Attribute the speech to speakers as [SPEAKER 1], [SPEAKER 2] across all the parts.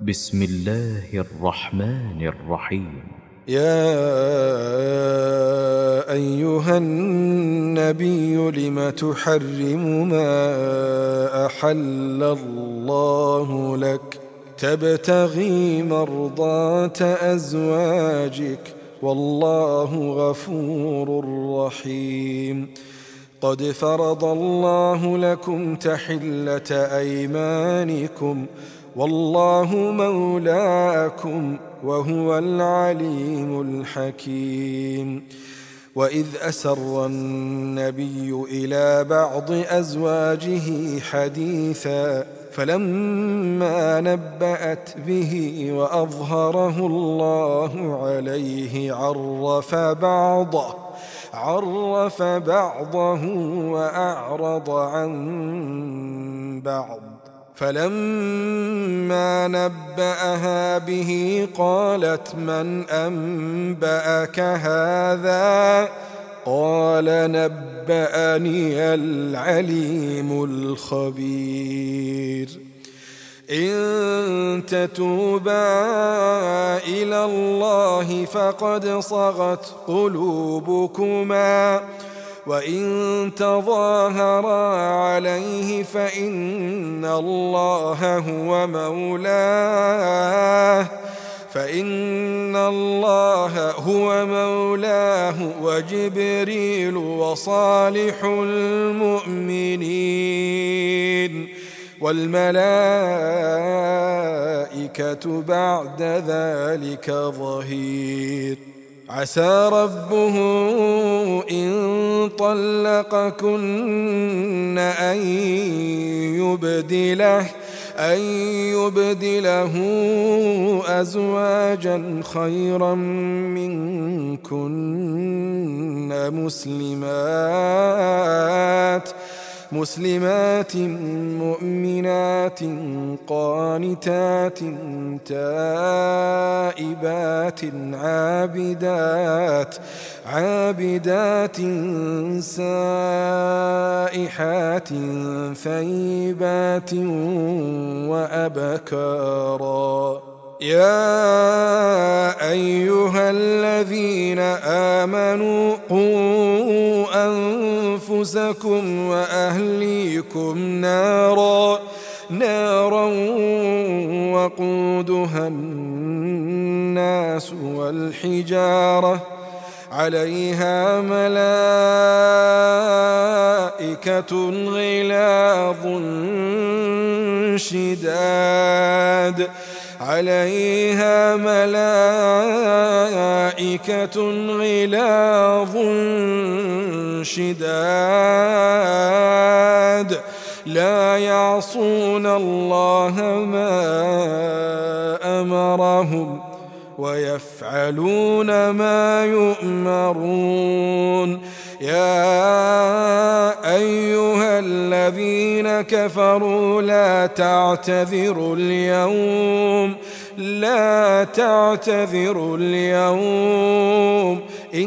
[SPEAKER 1] بسم الله الرحمن الرحيم.
[SPEAKER 2] يا أيها النبي لم تحرم ما أحل الله لك تبتغي مرضات أزواجك والله غفور رحيم. قد فرض الله لكم تحلة أيمانكم والله مولاكم وهو العليم الحكيم. وإذ أسر النبي إلى بعض أزواجه حديثا فلما نبأت به وأظهره الله عليه عرف بعضه وأعرض عن بعض. فلما نبأها به قالت من أنبأك هذا؟ قال نبأني العليم الخبير. إن تتوبا إلى الله فقد صغت قلوبكما وإن تظاهرا عليه فإن الله هو مولاه وجبريل وصالح المؤمنين والملائكة بعد ذلك ظهير. عسى ربه إن طلقكن أن يبدله أزواجا خيرا منكن مسلمات مؤمنات قانتات تائبات عابدات سائحات ثيبات وأبكارا. يا أيها الذين آمنوا قوا أنفسكم وأهليكم نارا وقودها الناس والحجارة عليها ملائكة غلاظ شداد لا يعصون الله ما أمرهم ويفعلون ما يؤمرون. يا أيها الذين كفروا لا تعتذروا اليوم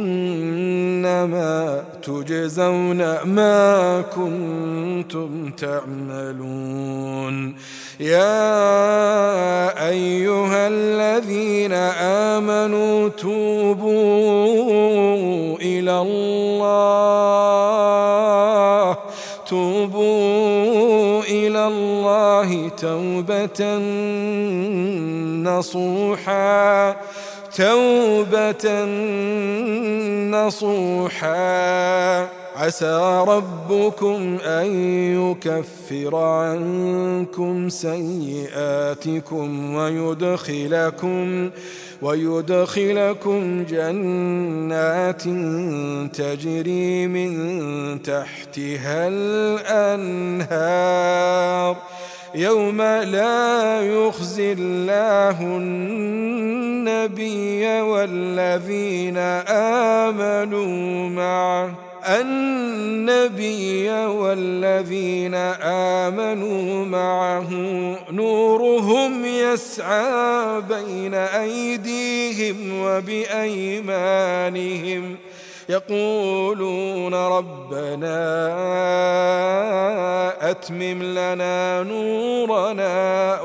[SPEAKER 2] إنما تجزون ما كنتم تعملون. يا أيها الذين آمنوا توبوا إلى الله توبة نصوحا عسى ربكم أن يكفر عنكم سيئاتكم ويدخلكم جنات تجري من تحتها الأنهار يوم لا يخزي الله النبي والذين آمنوا معه نورهم يسعى بين أيديهم وبأيمانهم يقولون ربنا أتمم لنا نورنا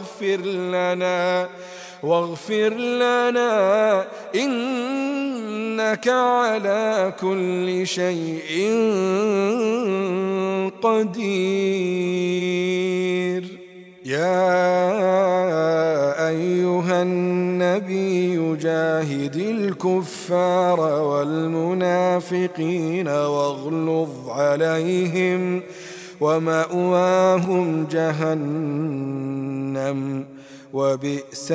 [SPEAKER 2] واغفر لنا إنك على كل شيء قدير. يا أيها النبي جاهد الكفار والمنافقين واغلظ عليهم ومأواهم جهنم وبئس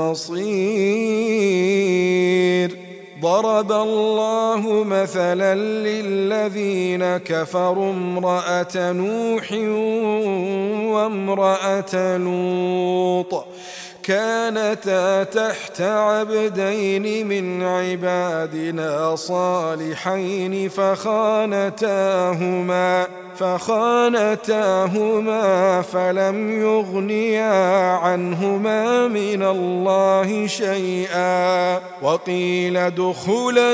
[SPEAKER 2] المصير. ضرب الله مثلا للذين كفروا امرأة نوح وامرأة لوط كانتا تحت عبدين من عبادنا صالحين فخانتاهما فلم يغنيا عنهما من الله شيئا وقيل ادخلا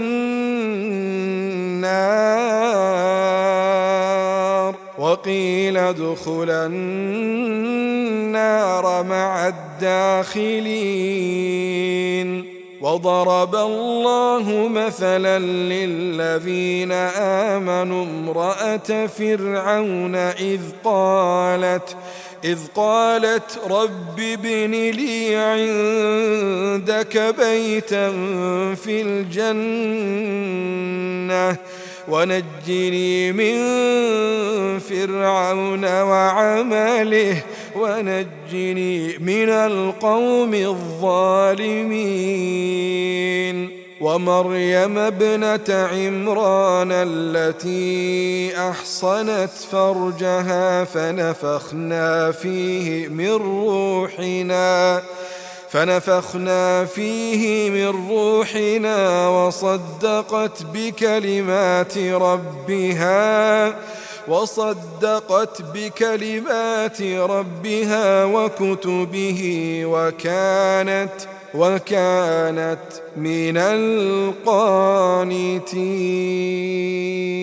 [SPEAKER 2] النار مع الداخلين. وضرب الله مثلا للذين آمنوا امرأة فرعون إذ قالت رب ابن لي عندك بيتا في الجنة ونجني من فرعون وعمله ونجني من القوم الظالمين. ومريم ابنة عمران التي أحصنت فرجها فنفخنا فيه من روحنا وصدقت بكلمات ربها وكتبه وكانت من القانتين.